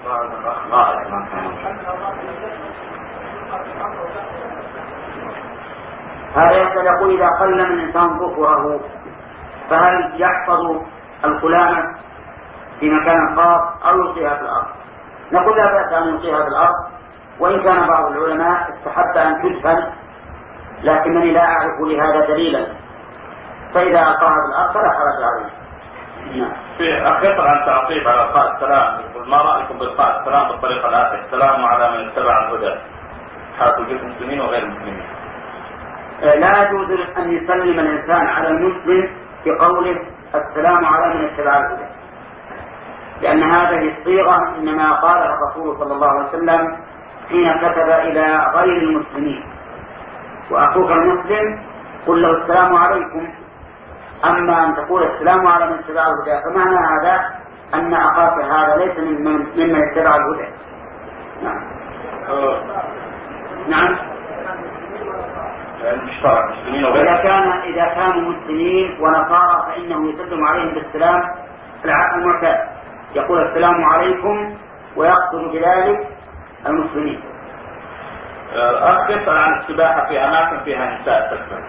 هذا يسأل يقول إذا قل من الإنسان ظفره فهل يحفظ الخلامة في مكان خاص أو يلقيها في الأرض؟ نقول لا بأس أن يلقيها في الأرض، وإن كان بعض العلماء استحب أن تدفن، لكنني لا أعرف لهذا دليلا، فإذا ألقاها في الأرض فلا حرج عليه. في أخ يسأل عن تعقيب على إلقاء السلام، يقول ما رأيكم بإلقاء السلام بالطريقة الآتية: السلام على من اتبع الهدى، حتى وجود المسلمين وغير المسلمين. لا يجوز أن يسلم الإنسان على المسلم بقوله السلام على من اتبع الهدى، لأن هذه الصيغة إنما قالها الرسول صلى الله عليه وسلم حين كتب إلى غير المسلمين: وأخوك المسلم قل له السلام عليكم. أما أن تقول السلام على من اتبع الهدى فمعنى هذا أن أخاك هذا ليس ممن من اتبع الهدى. نعم. نعم. إذا كان إذا كانوا مسلمين ونصارى فإنه يسلم عليهم بالسلام العقل المعتاد، يقول السلام عليكم ويقصد بذلك المسلمين. أخ يسأل عن السباحة في أماكن فيها نساء تكبر.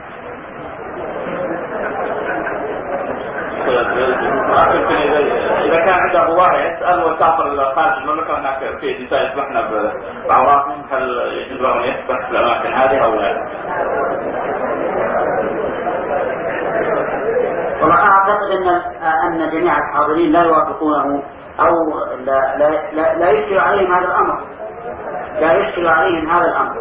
إذا كان عنده هواية يسأل وسافر خارج المملكة هناك في نساء يسبحن بعوراتهم، هل يجوز لهم أن يسبح في الأماكن هذه أو لا؟ والله أعتقد أن أن جميع الحاضرين لا يوافقونه أو لا لا لا, لا يشكل عليهم هذا الأمر، لا يشكل عليهم هذا الأمر.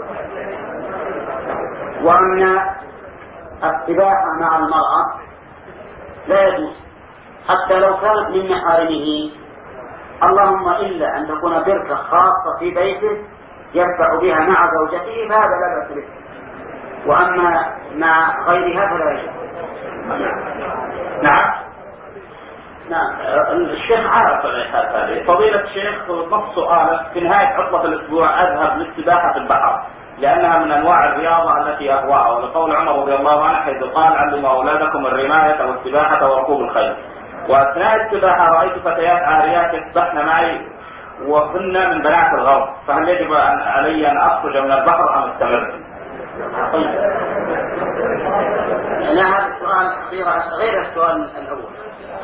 وأن السباحة مع المرأة لا يجوز حتى لو كانت من محارمه، اللهم إلا أن تكون بركة خاصة في بيته يدفع بها مع زوجته فهذا لا بأس به، وأما مع غيرها فلا يجوز. نعم نعم. الشيخ عارف الإحاط هذه. فضيلة الشيخ نص سؤالك: في نهاية عطلة الأسبوع أذهب للسباحة في البحر لأنها من أنواع الرياضة التي أهواها، ولقول عمر رضي الله عنه حيث قال: علموا أولادكم الرماية والسباحة وركوب الخيل. وأثناء السباحة رأيت فتيات عاريات يسبحن معي وهن من بنات الغرب، فهل يجب علي أن أخرج من البحر أم أستمر؟ لا، هذا السؤال غير السؤال الأول.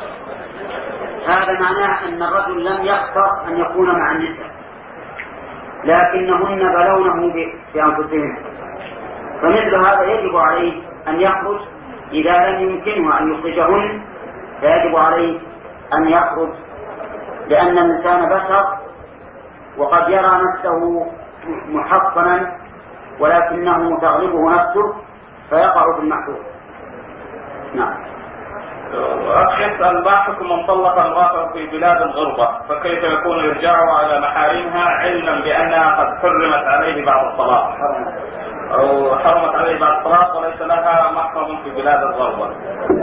هذا معناه أن الرجل لم يختر أن يكون مع النساء، لكنهن بلونه بأنفسهم، فمثل هذا يجب عليه أن يخرج. إذا لم يمكنه أن يخرجهن فيجب عليه أن يخرج، لأن الإنسان بشر وقد يرى نفسه محصنا ولكنه تغلبه نفسه فيقع في المحظور. نعم. أخ يسأل: ما حكم من طلق امرأته في بلاد الغربة، فكيف يكون إرجاعها على محارمها علما بأنها قد حرمت عليه بعد الطلاق أو حرمت عليه بعد الطلاق وليس لها محرم في بلاد الغربة؟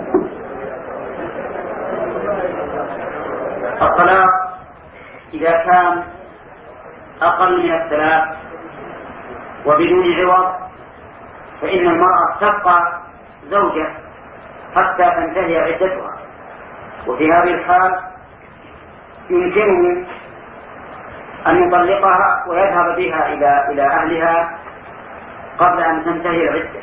الطلاق إذا كان أقل من الثلاث وبدون عوض فإن المرأة تبقى زوجة حتى تنتهي عدتها، وفي هذه الحال يمكنه أن يطلقها ويذهب بها إلى إلى أهلها قبل أن تنتهي العدة.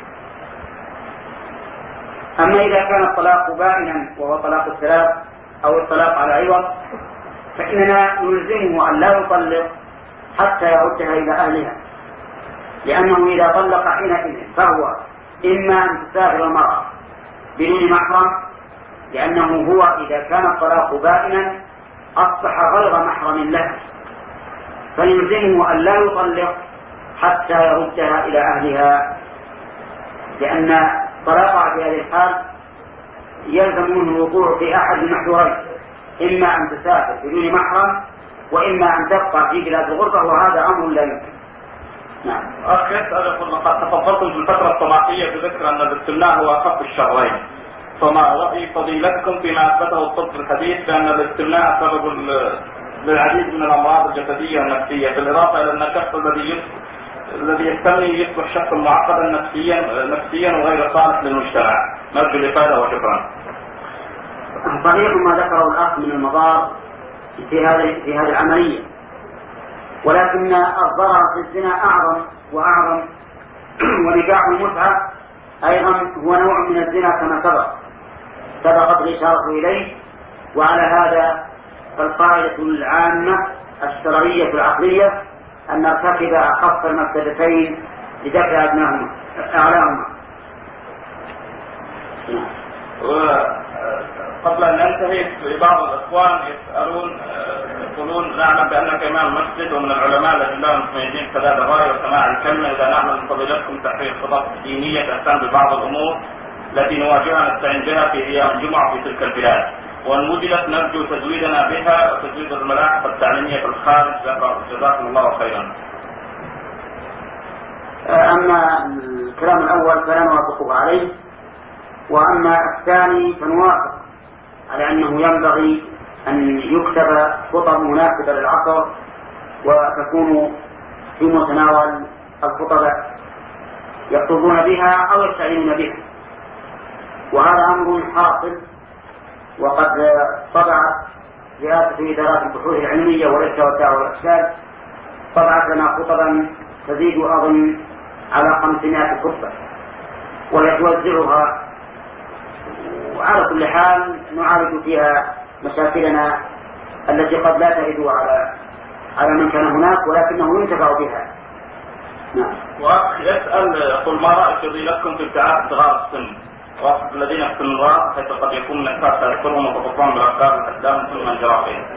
أما إذا كان الطلاق بائنا وهو طلاق الثلاث أو الطلاق على عوض فإننا نلزمه أن لا يطلق حتى يردها إلى أهلها، لأنه إذا طلق حينئذ فهو إما أن تسافر المرأة بدون محرم، لأنه هو إذا كان الطلاق بائنا أصبح غير محرم له، فيلزمه أن لا يطلق حتى يردها إلى أهلها، لأن طلاقها في هذه الحال يلزم منه الوقوع في أحد المحذورين: إما أن تسافر بدون محرم وإما أن تبقى في بلاد الغربة، وهذا أمر لا يمكن. نعم. أخ يسأل: يقول: لقد تفضلتم في الفترة الصباحية بذكر أن الاستمناء هو أخف الشرين، فما رأي فضيلتكم فيما أثبته الطب الحديث بأن الاستمناء سبب للعديد من الأمراض الجسدية والنفسية، بالإضافة إلى أن الشخص الذي الذي يستمني يصبح شخصا معقدا نفسيا نفسيا وغير صالح للمجتمع؟ نرجو الإفادة وشكرا. صحيح ما ذكره الأخ من المضار في هذه في هذه العملية، ولكن الضرر في الزنا أعظم وأعظم، ونكاح المتعة أيضا هو نوع من الزنا كما سبق سبقت الإشارة إليه. وعلى هذا فالقاعدة العامة الشرعية العقلية أن نرتكب أخف المفسدتين لدفع أدناهما أعلاهما. قبل أن ننتهي، بعض الإخوان يسألون يقولون: نعلم بأنك إمام المسجد ومن العلماء الذين لا متميزين كذا الرأي وسماع الكلمة، إذا نعمل من فضيلتكم تحرير خطط دينية تهتم ببعض الأمور التي نواجهها نستعين بها في أيام الجمعة في تلك البلاد، وأن وجدت نرجو تزويدنا بها وتزويد الملاحق التعليمية في الخارج، جزاكم الله خيرا. أما الكلام الأول فلا نوافقه عليه، وأما الثاني فنوافق على أنه ينبغي أن يكتب خطب مناسبة للعصر وتكون في متناول الخطباء يخطبون بها أو يستعينون بها، وهذا أمر حاصل. وقد طبعت رئاسة إدارات البحوث العلمية والإفتاء والدعوة والإرشاد طبعت لنا خطبا تزيد أظن على خمسمائة خطبة وهي توزعها، وعلى كل حال نعالج فيها مشاكلنا التي قد لا ترد على على من كان هناك ولكنه ينتفع بها. نعم. وأخ يسأل يقول: ما رأي فضيلتكم في ابتعاد صغار السن وأخذ الذين يحسن الرأس حيث قد يكون من الناس تذكرهم وتفضلهم بالأفكار والأحلام ثم انجرافهم؟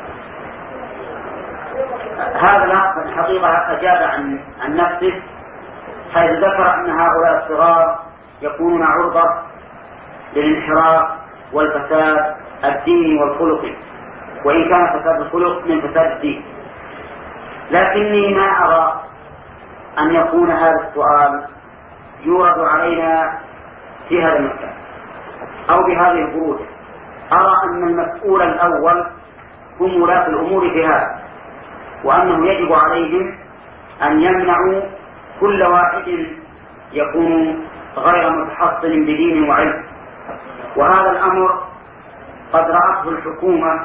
هذا الأخ الحقيقة أجاب عن عن نفسه حيث ذكر أن هؤلاء الصغار يكونون عرضة للانحراف والفساد الديني والخلقي، وإن كان فساد الخلق من فساد الدين، لكني ما أرى أن يكون هذا السؤال يورد علينا في هذا المكان أو بهذه البروج. أرى أن المسؤول الأول هم ولاة الأمور في هذا، وأنه يجب عليهم أن يمنعوا كل واحد يكون غير متحصن بدين وعلم. وهذا الأمر قد رأته الحكومة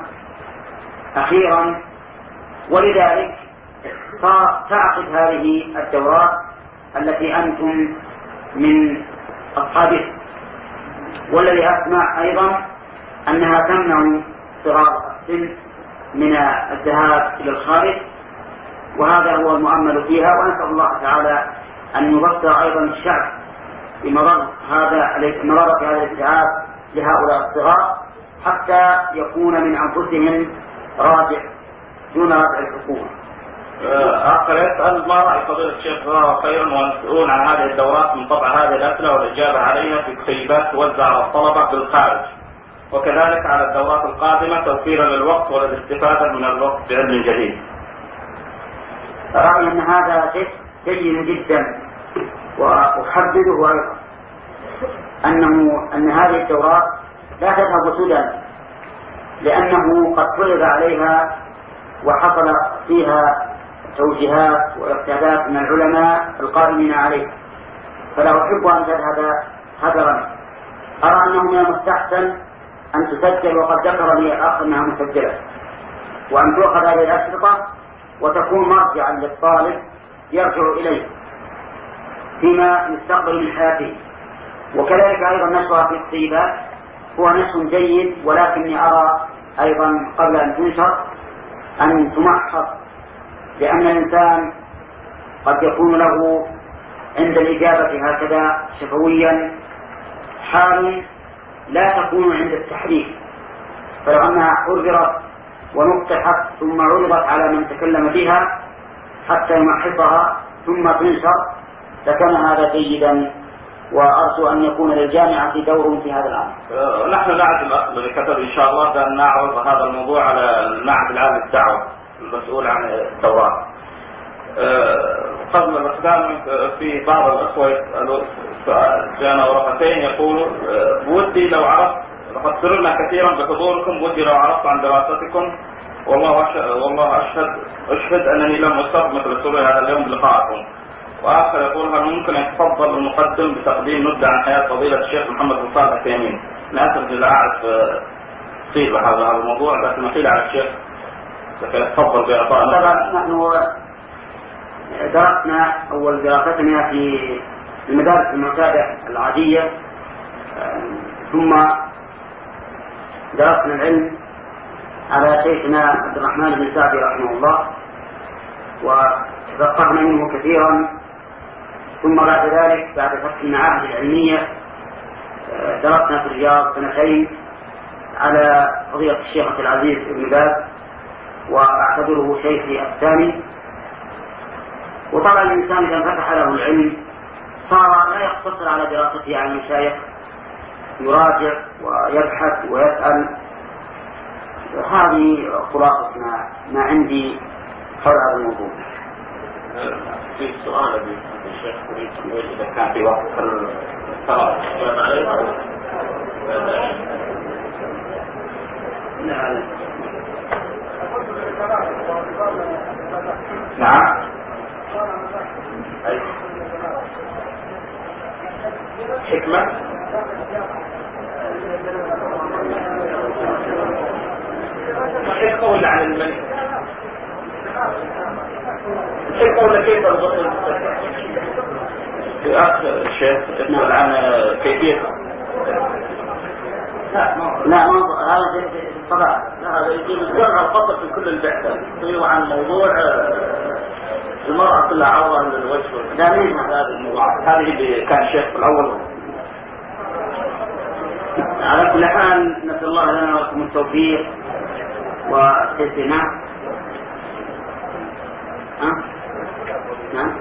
أخيرا، ولذلك صار تعقد هذه الدورات التي أنتم من أصحابها. والذي أسمع أيضا أنها تمنع صغار السن من الذهاب إلى الخارج، وهذا هو المؤمل فيها. ونسأل الله تعالى أن يبصر أيضا الشعب بمرض هذا مرض هذا الاتعاب لهؤلاء الصغار حتى يكون من أنفسهم راجع دون رجع الحكومة. آخر يسأل ما رأي فضيلة الشيخ جزاه خيرا والمسؤولون عن هذه الدورات من طبع هذه الأسئلة والإجابة عليها في كتيبات توزع على الطلبة بالخارج، وكذلك على الدورات القادمة توفيرا للوقت وللاستفادة من الوقت بعلم جديد. رأيي أن هذا شيء جيد جدا، وأحدده أيضا أنه أن هذه الدورات لا تذهب سدى، لأنه قد فرض عليها وحصل فيها توجيهات وإرشادات من العلماء القائمين عليه، فلا أحب أن تذهب هدرا. أرى أنه من المستحسن أن تسجل، وقد ذكر لي الأخ أنها مسجلة، وأن تؤخذ هذه الأشرطة وتكون مرجعا للطالب يرجع إليه فيما يستقبل من حياته. وكذلك أيضا نشرها في الكتيبات هو نشر جيد، ولكني أرى أيضا قبل أن تنشر أن تمحص، لأن الإنسان قد يكون له عند الإجابة هكذا شفويا حال لا تكون عند التحريف، فلو أنها حررت ونقطحت ثم عرضت على من تكلم بها حتى يمحصها ثم تنشر لكان هذا جيدا، وأرجو أن يكون للجامعة دور في هذا الأمر. أه نحن نعد الأخ الذي كتب إن شاء الله بأن نعرض هذا الموضوع على المعهد العام للدعوة المسؤول عن الدورات. أه قبل الإقدام في بعض الأخوة يسألوا جانا ورقتين يقولوا أه ودي لو عرفت، لقد سررنا كثيرا بحضوركم، ودي لو عرفت عن دراستكم، والله أشهد, والله أشهد, أشهد أنني لم أصب مثل سرور هذا اليوم بلقائكم. وآخر يقول هل ممكن أن يتفضل المقدم بتقديم نبذة عن حياة فضيلة الشيخ محمد بن صالح العثيمين؟ أنا أسف لا أعرف صيغة هذا الموضوع، لكن نقيل على الشيخ يتفضل بإعطائنا. طبعا نحن درسنا أول دراستنا في المدارس المعتادة العادية، ثم درسنا العلم على شيخنا عبد الرحمن بن سعدي رحمه الله وتفقهنا منه كثيرا، ثم بعد ذلك بعد فتح المعاهد العلمية درسنا في الرياض سنتين على فضيلة الشيخ عبد العزيز بن باز، وأعتبره شيخي الثاني. وطبعا الإنسان إذا فتح له العلم صار لا يقتصر على دراسته عن المشايخ، يراجع ويبحث ويسأل. هذه خلاصة ما, ما عندي حول هذا الموضوع. في سؤال الشيخ أريد أن إذا كان في وقت الصلاة الجواب عليه. نعم. نعم. حكمة. حكمة ولا عن الملك؟ حكمة ولا كيف الغسل؟ الأخ الشيخ يسأل عن كيفية. لا لا هذا طبعا هذا يجيب الجرع الخطأ في كل البعثة يصير عن موضوع المرأة كلها عورة للوجه والدامين. هذا الموضوع هذه اللي كان الشيخ في الأول. على كل حال نسأل الله لنا ولكم التوفيق والتيسير. نعم. ها؟ نعم.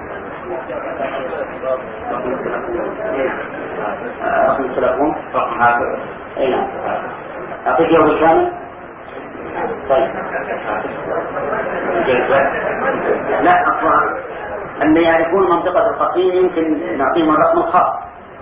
رقم التلفون رقم هذا. اي نعم. اعطيك يوم الكامل. طيب. لا اطلع اللي يعرفون منطقة القصيم يمكن نعطيهم الرقم الخاص،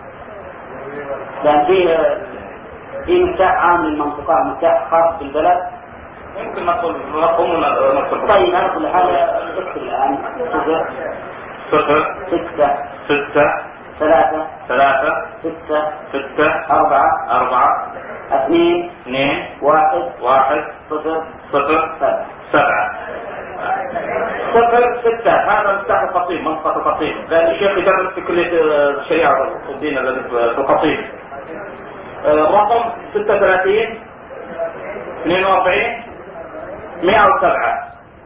لأن في في مفتاح عام للمنطقة، مفتاح خاص بالبلد. يمكن نقول رقم ونقول. طيب على كل حال اكتب الآن صفر صفر ستة ستة ثلاثة ثلاثة ستة ستة أربعة أربعة اثنين اثنين واحد واحد صفر صفر سبعة. سبعة صفر ستة. هذا مفتاح القصيم، منطقة القصيم، لأن الشيخ يدرس في كلية الشريعة والدين الذي في القصيم. الرقم ستة وثلاثين اثنين وأربعين مئة وسبعة.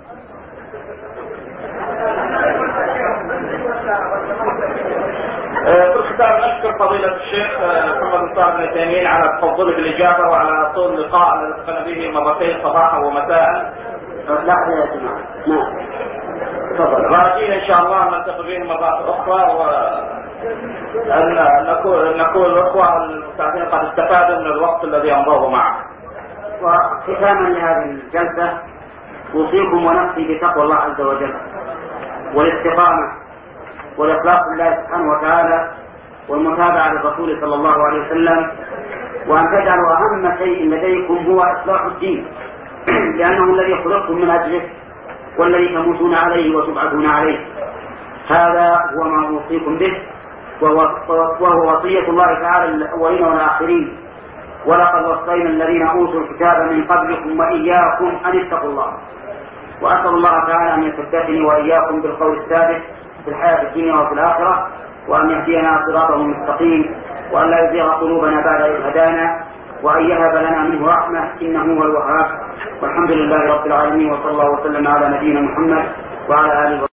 في الختام نشكر فضيلة الشيخ محمد بن صالح بن تيمين على تفضله بالإجابة وعلى طول اللقاء الذي دخلنا به مرتين صباحا ومساء. لحظة يا جماعة. نعم. تفضل. راجين إن شاء الله نلتقي بهم مرات أخرى، وأن نكون نكون الأخوة المستعدين قد استفادوا من الوقت الذي أمضوه معه. وختاما لهذه الجلسة أوصيكم ونفسي بتقوى الله عز وجل والاستقامة والإخلاص لله سبحانه وتعالى والمتابعة للرسول صلى الله عليه وسلم، وأن تجعلوا أهم شيء لديكم هو إصلاح الدين، لأنه الذي خلقتم من أجله والذي تموتون عليه وتبعثون عليه. هذا هو ما أوصيكم به، وهو وصية الله تعالى للأولين والآخرين: ولقد وصينا الذين أوتوا الكتاب من قبلكم وإياكم أن اتقوا الله. وأسأل الله تعالى أن يثبتني وإياكم بالقول الثابت في الحياة الدنيا وفي الآخرة، وأن يهدينا صراطه المستقيم، وأن لا يزيغ قلوبنا بعد إذ هدانا، وأن يهب لنا منه رحمة إنه هو الوهاب. والحمد لله رب العالمين، وصلى الله وسلم على نبينا محمد وعلى آله